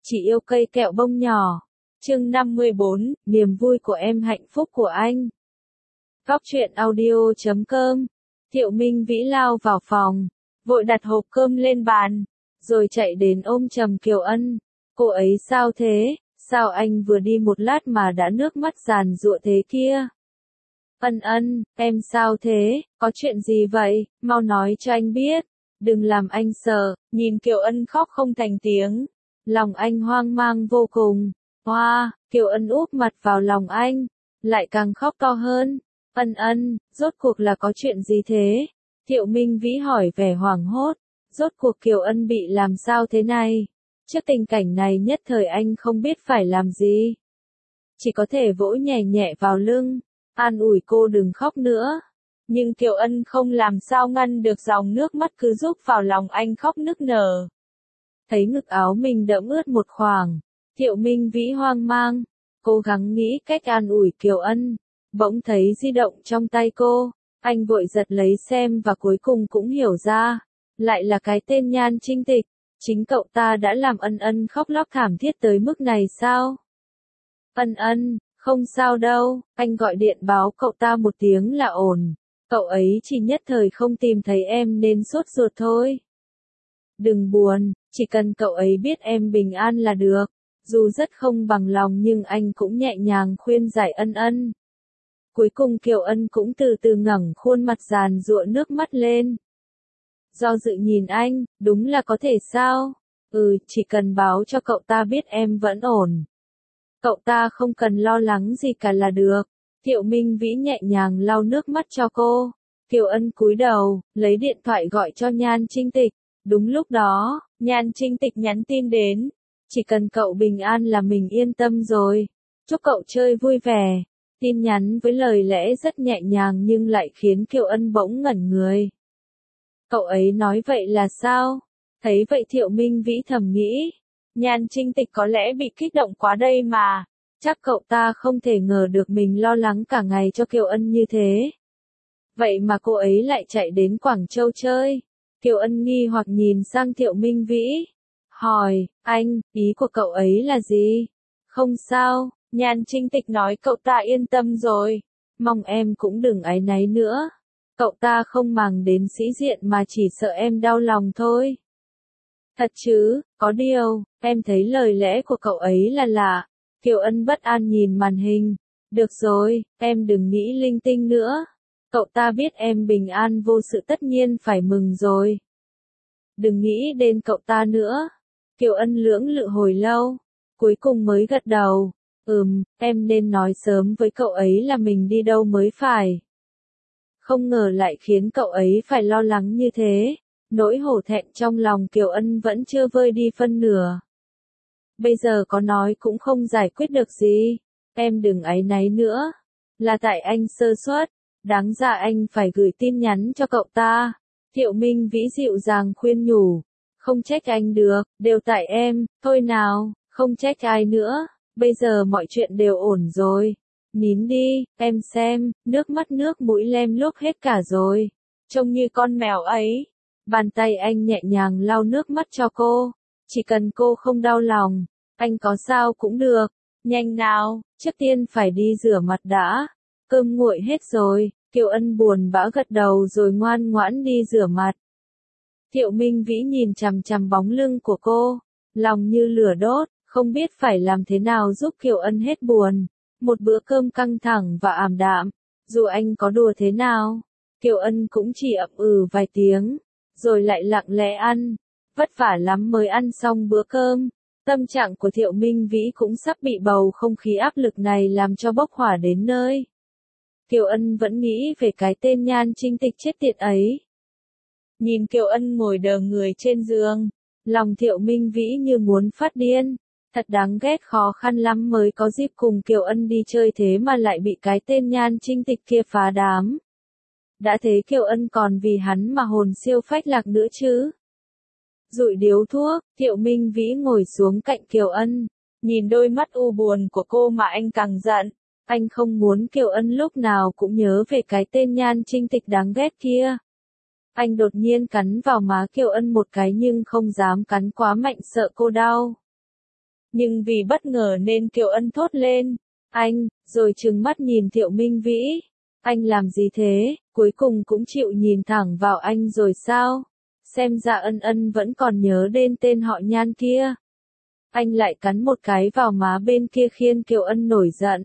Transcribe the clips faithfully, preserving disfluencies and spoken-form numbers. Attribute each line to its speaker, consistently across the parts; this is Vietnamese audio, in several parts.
Speaker 1: Chị yêu cây kẹo bông nhỏ. Chương năm mươi bốn, niềm vui của em hạnh phúc của anh. Góc truyện audio chấm com. Thiệu Minh Vĩ lao vào phòng, vội đặt hộp cơm lên bàn, rồi chạy đến ôm chầm Kiều Ân. Cô ấy sao thế, sao anh vừa đi một lát mà đã nước mắt giàn giụa thế kia? Ân Ân, em sao thế, có chuyện gì vậy, mau nói cho anh biết, đừng làm anh sợ. Nhìn Kiều Ân khóc không thành tiếng, lòng anh hoang mang vô cùng. Hoa, wow, Kiều Ân úp mặt vào lòng anh, lại càng khóc to hơn. Ân Ân, rốt cuộc là có chuyện gì thế? Thiệu Minh Vĩ hỏi vẻ hoảng hốt. Rốt cuộc Kiều Ân bị làm sao thế này? Trước tình cảnh này nhất thời anh không biết phải làm gì. Chỉ có thể vỗ nhẹ nhẹ vào lưng, an ủi cô đừng khóc nữa. Nhưng Kiều Ân không làm sao ngăn được dòng nước mắt cứ rúc vào lòng anh khóc nức nở. Thấy ngực áo mình đẫm ướt một khoảng, Thiệu Minh Vĩ hoang mang, cố gắng nghĩ cách an ủi Kiều Ân. Bỗng thấy di động trong tay cô, anh vội giật lấy xem và cuối cùng cũng hiểu ra, lại là cái tên Nhan Trinh Tịch. Chính cậu ta đã làm Ân Ân khóc lóc thảm thiết tới mức này sao? Ân Ân, không sao đâu, anh gọi điện báo cậu ta một tiếng là ổn. Cậu ấy chỉ nhất thời không tìm thấy em nên sốt ruột thôi. Đừng buồn, chỉ cần cậu ấy biết em bình an là được. Dù rất không bằng lòng nhưng anh cũng nhẹ nhàng khuyên giải Ân Ân. Cuối cùng Kiều Ân cũng từ từ ngẩng khuôn mặt giàn giụa nước mắt lên. Do dự nhìn anh, đúng là có thể sao? Ừ, chỉ cần báo cho cậu ta biết em vẫn ổn. Cậu ta không cần lo lắng gì cả là được. Thiệu Minh Vĩ nhẹ nhàng lau nước mắt cho cô. Kiều Ân cúi đầu, lấy điện thoại gọi cho Nhan Trinh Tịch. Đúng lúc đó, Nhan Trinh Tịch nhắn tin đến. Chỉ cần cậu bình an là mình yên tâm rồi. Chúc cậu chơi vui vẻ. Tin nhắn với lời lẽ rất nhẹ nhàng nhưng lại khiến Kiều Ân bỗng ngẩn người. Cậu ấy nói vậy là sao? Thấy vậy Thiệu Minh Vĩ thầm nghĩ. Nhan Trinh Tịch có lẽ bị kích động quá đây mà. Chắc cậu ta không thể ngờ được mình lo lắng cả ngày cho Kiều Ân như thế. Vậy mà cô ấy lại chạy đến Quảng Châu chơi. Kiều Ân nghi hoặc nhìn sang Thiệu Minh Vĩ. Hỏi, anh, ý của cậu ấy là gì? Không sao, Nhan Trinh Tịch nói cậu ta yên tâm rồi. Mong em cũng đừng áy náy nữa. Cậu ta không màng đến sĩ diện mà chỉ sợ em đau lòng thôi. Thật chứ, có điều, em thấy lời lẽ của cậu ấy là lạ. Kiều Ân bất an nhìn màn hình. Được rồi, em đừng nghĩ linh tinh nữa. Cậu ta biết em bình an vô sự tất nhiên phải mừng rồi. Đừng nghĩ đến cậu ta nữa. Kiều Ân lưỡng lự hồi lâu, cuối cùng mới gật đầu. Ừm, em nên nói sớm với cậu ấy là mình đi đâu mới phải. Không ngờ lại khiến cậu ấy phải lo lắng như thế. Nỗi hổ thẹn trong lòng Kiều Ân vẫn chưa vơi đi phân nửa. Bây giờ có nói cũng không giải quyết được gì. Em đừng áy náy nữa. Là tại anh sơ suất. Đáng ra anh phải gửi tin nhắn cho cậu ta. Thiệu Minh Vĩ dịu dàng khuyên nhủ. Không trách anh được, đều tại em, thôi nào, không trách ai nữa. Bây giờ mọi chuyện đều ổn rồi. Nín đi, em xem, nước mắt nước mũi lem lốp hết cả rồi. Trông như con mèo ấy. Bàn tay anh nhẹ nhàng lau nước mắt cho cô. Chỉ cần cô không đau lòng, anh có sao cũng được. Nhanh nào, trước tiên phải đi rửa mặt đã. Cơm nguội hết rồi. Kiều Ân buồn bã gật đầu rồi ngoan ngoãn đi rửa mặt. Thiệu Minh Vĩ nhìn chằm chằm bóng lưng của cô, lòng như lửa đốt, không biết phải làm thế nào giúp Kiều Ân hết buồn. Một bữa cơm căng thẳng và ảm đạm, dù anh có đùa thế nào, Kiều Ân cũng chỉ ậm ừ vài tiếng, rồi lại lặng lẽ ăn. Vất vả lắm mới ăn xong bữa cơm. Tâm trạng của Thiệu Minh Vĩ cũng sắp bị bầu không khí áp lực này làm cho bốc hỏa đến nơi. Kiều Ân vẫn nghĩ về cái tên Nhan Trinh Tịch chết tiệt ấy. Nhìn Kiều Ân ngồi đờ người trên giường, lòng Thiệu Minh Vĩ như muốn phát điên. Thật đáng ghét, khó khăn lắm mới có dịp cùng Kiều Ân đi chơi thế mà lại bị cái tên Nhan Trinh Tịch kia phá đám. Đã thế Kiều Ân còn vì hắn mà hồn siêu phách lạc nữa chứ. Dụi điếu thuốc, Thiệu Minh Vĩ ngồi xuống cạnh Kiều Ân, nhìn đôi mắt u buồn của cô mà anh càng giận. Anh không muốn Kiều Ân lúc nào cũng nhớ về cái tên Nhan Trinh Tịch đáng ghét kia. Anh đột nhiên cắn vào má Kiều Ân một cái nhưng không dám cắn quá mạnh sợ cô đau. Nhưng vì bất ngờ nên Kiều Ân thốt lên, anh, rồi trừng mắt nhìn Thiệu Minh Vĩ. Anh làm gì thế, cuối cùng cũng chịu nhìn thẳng vào anh rồi sao? Xem ra Ân Ân vẫn còn nhớ đến tên họ Nhan kia. Anh lại cắn một cái vào má bên kia khiến Kiều Ân nổi giận.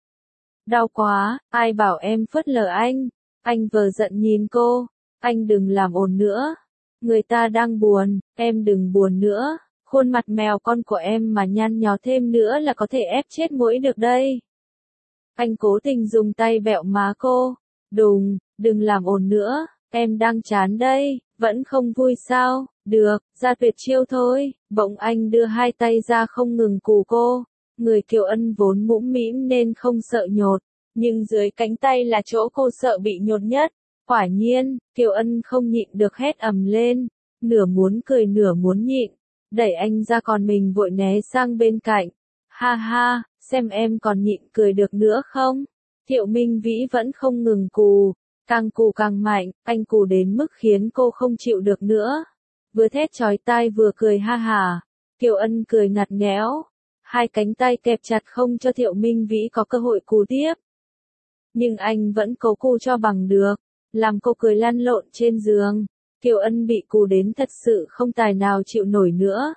Speaker 1: Đau quá, ai bảo em phớt lờ anh? Anh vờ giận nhìn cô, anh đừng làm ồn nữa. Người ta đang buồn, em đừng buồn nữa. Khuôn mặt mèo con của em mà nhăn nhó thêm nữa là có thể ép chết muỗi được đây. Anh cố tình dùng tay bẹo má cô. Đùng, đừng làm ồn nữa, em đang chán đây, vẫn không vui sao? Được, ra tuyệt chiêu thôi. Bỗng anh đưa hai tay ra không ngừng cù cô. Người Kiều Ân vốn mũm mĩm nên không sợ nhột, nhưng dưới cánh tay là chỗ cô sợ bị nhột nhất. Quả nhiên, Kiều Ân không nhịn được hét ầm lên, nửa muốn cười nửa muốn nhịn, đẩy anh ra còn mình vội né sang bên cạnh. Ha ha, xem em còn nhịn cười được nữa không? Thiệu Minh Vĩ vẫn không ngừng cù, càng cù càng mạnh, anh cù đến mức khiến cô không chịu được nữa. Vừa thét chói tai vừa cười ha hả. Kiều Ân cười ngặt nghẽo, hai cánh tay kẹp chặt không cho Thiệu Minh Vĩ có cơ hội cù tiếp. Nhưng anh vẫn cố cù cho bằng được, làm cô cười lăn lộn trên giường. Kiều Ân bị cù đến thật sự không tài nào chịu nổi nữa.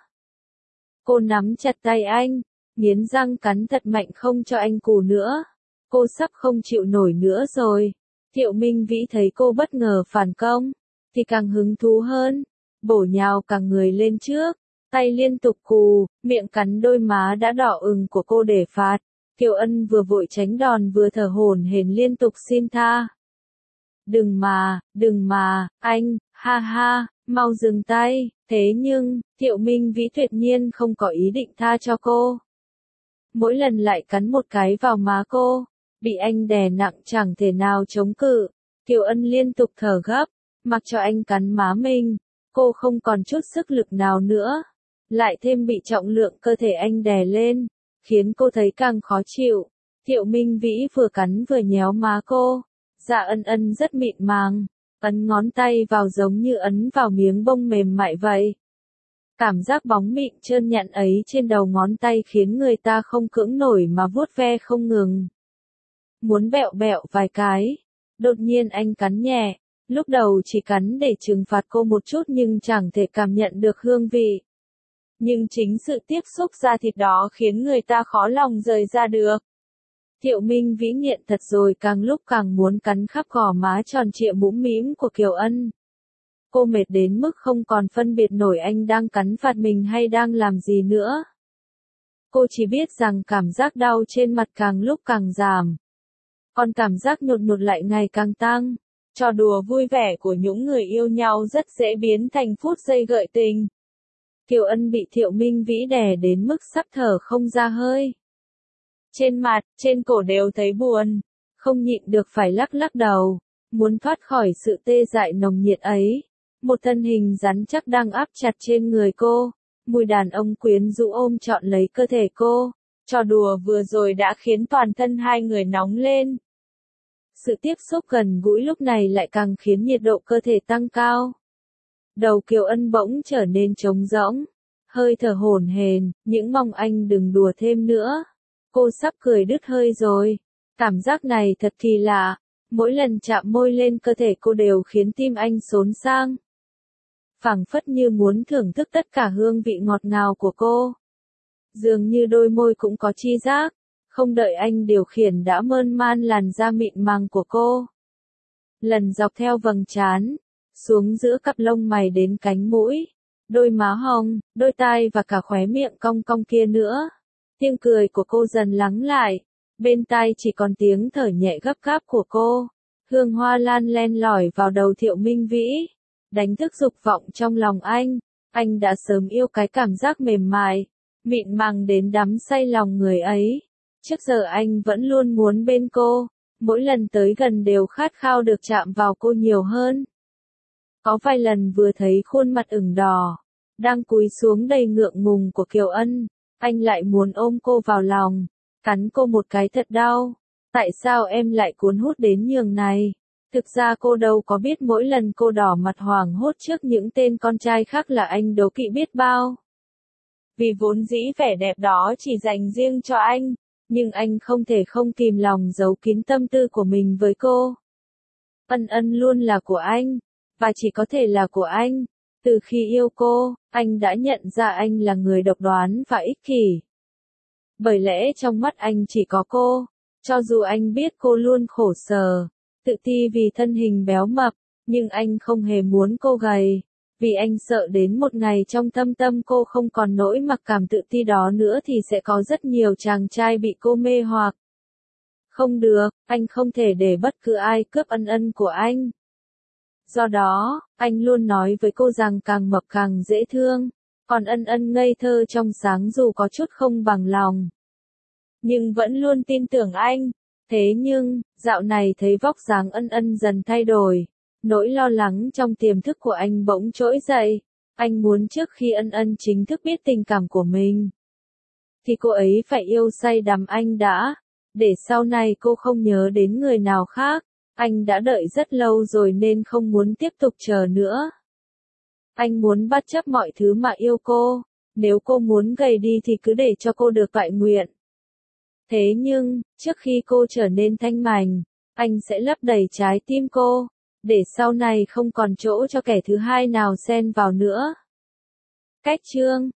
Speaker 1: Cô nắm chặt tay anh, nghiến răng cắn thật mạnh không cho anh cù nữa. Cô sắp không chịu nổi nữa rồi. Thiệu Minh Vĩ thấy cô bất ngờ phản công, thì càng hứng thú hơn, bổ nhào cả người lên trước, tay liên tục cù, miệng cắn đôi má đã đỏ ửng của cô để phạt. Kiều Ân vừa vội tránh đòn vừa thở hổn hển liên tục xin tha. Đừng mà, đừng mà, anh, ha ha, mau dừng tay. Thế nhưng, Thiệu Minh Vĩ tuyệt nhiên không có ý định tha cho cô. Mỗi lần lại cắn một cái vào má cô, bị anh đè nặng chẳng thể nào chống cự. Kiều Ân liên tục thở gấp, mặc cho anh cắn má mình, cô không còn chút sức lực nào nữa. Lại thêm bị trọng lượng cơ thể anh đè lên, khiến cô thấy càng khó chịu. Thiệu Minh Vĩ vừa cắn vừa nhéo má cô. Dạ Ân Ân rất mịn màng, ấn ngón tay vào giống như ấn vào miếng bông mềm mại vậy. Cảm giác bóng mịn trơn nhẵn ấy trên đầu ngón tay khiến người ta không cưỡng nổi mà vuốt ve không ngừng. Muốn bẹo bẹo vài cái. Đột nhiên anh cắn nhẹ, lúc đầu chỉ cắn để trừng phạt cô một chút nhưng chẳng thể cảm nhận được hương vị. Nhưng chính sự tiếp xúc da thịt đó khiến người ta khó lòng rời ra được. Thiệu Minh Vĩ nghiện thật rồi, càng lúc càng muốn cắn khắp gò má tròn trịa mũm mĩm của Kiều Ân. Cô mệt đến mức không còn phân biệt nổi anh đang cắn phạt mình hay đang làm gì nữa. Cô chỉ biết rằng cảm giác đau trên mặt càng lúc càng giảm. Còn cảm giác nhột nhột lại ngày càng tăng. Trò đùa vui vẻ của những người yêu nhau rất dễ biến thành phút giây gợi tình. Kiều Ân bị Thiệu Minh Vĩ đè đến mức sắp thở không ra hơi. Trên mặt, trên cổ đều thấy buồn, không nhịn được phải lắc lắc đầu, muốn thoát khỏi sự tê dại nồng nhiệt ấy. Một thân hình rắn chắc đang áp chặt trên người cô, mùi đàn ông quyến rũ ôm trọn lấy cơ thể cô. Trò đùa vừa rồi đã khiến toàn thân hai người nóng lên. Sự tiếp xúc gần gũi lúc này lại càng khiến nhiệt độ cơ thể tăng cao. Đầu Kiều Ân bỗng trở nên trống rỗng, hơi thở hổn hển, những mong anh đừng đùa thêm nữa. Cô sắp cười đứt hơi rồi. Cảm giác này thật kỳ lạ. Mỗi lần chạm môi lên cơ thể cô đều khiến tim anh xốn sang. Phảng phất như muốn thưởng thức tất cả hương vị ngọt ngào của cô. Dường như đôi môi cũng có chi giác. Không đợi anh điều khiển đã mơn man làn da mịn màng của cô. Lần dọc theo vầng trán, xuống giữa cặp lông mày đến cánh mũi, đôi má hồng, đôi tai và cả khóe miệng cong cong kia nữa. Tiếng cười của cô dần lắng lại, bên tai chỉ còn tiếng thở nhẹ gấp gáp của cô. Hương hoa lan len lỏi vào đầu Thiệu Minh Vĩ, đánh thức dục vọng trong lòng anh. Anh đã sớm yêu cái cảm giác mềm mại, mịn màng đến đắm say lòng người ấy. Trước giờ anh vẫn luôn muốn bên cô, mỗi lần tới gần đều khát khao được chạm vào cô nhiều hơn. Có vài lần vừa thấy khuôn mặt ửng đỏ, đang cúi xuống đầy ngượng ngùng của Kiều Ân, anh lại muốn ôm cô vào lòng, cắn cô một cái thật đau. Tại sao em lại cuốn hút đến nhường này? Thực ra cô đâu có biết mỗi lần cô đỏ mặt hoảng hốt trước những tên con trai khác là anh đố kỵ biết bao. vì vốn dĩ vẻ đẹp đó chỉ dành riêng cho anh, nhưng anh không thể không kìm lòng giấu kín tâm tư của mình với cô. Ân Ân luôn là của anh, và chỉ có thể là của anh. Từ khi yêu cô, anh đã nhận ra anh là người độc đoán và ích kỷ. Bởi lẽ trong mắt anh chỉ có cô, cho dù anh biết cô luôn khổ sở, tự ti vì thân hình béo mập, nhưng anh không hề muốn cô gầy, vì anh sợ đến một ngày trong thâm tâm cô không còn nỗi mặc cảm tự ti đó nữa thì sẽ có rất nhiều chàng trai bị cô mê hoặc. Không được, anh không thể để bất cứ ai cướp Ân Ân của anh. Do đó, anh luôn nói với cô rằng càng mập càng dễ thương, còn Ân Ân ngây thơ trong sáng dù có chút không bằng lòng, nhưng vẫn luôn tin tưởng anh. Thế nhưng, dạo này thấy vóc dáng Ân Ân dần thay đổi, nỗi lo lắng trong tiềm thức của anh bỗng trỗi dậy. Anh muốn trước khi Ân Ân chính thức biết tình cảm của mình, thì cô ấy phải yêu say đắm anh đã, để sau này cô không nhớ đến người nào khác. Anh đã đợi rất lâu rồi nên không muốn tiếp tục chờ nữa. Anh muốn bất chấp mọi thứ mà yêu cô, nếu cô muốn gầy đi thì cứ để cho cô được toại nguyện. Thế nhưng, trước khi cô trở nên thanh mảnh, anh sẽ lấp đầy trái tim cô, để sau này không còn chỗ cho kẻ thứ hai nào xen vào nữa. Cách chương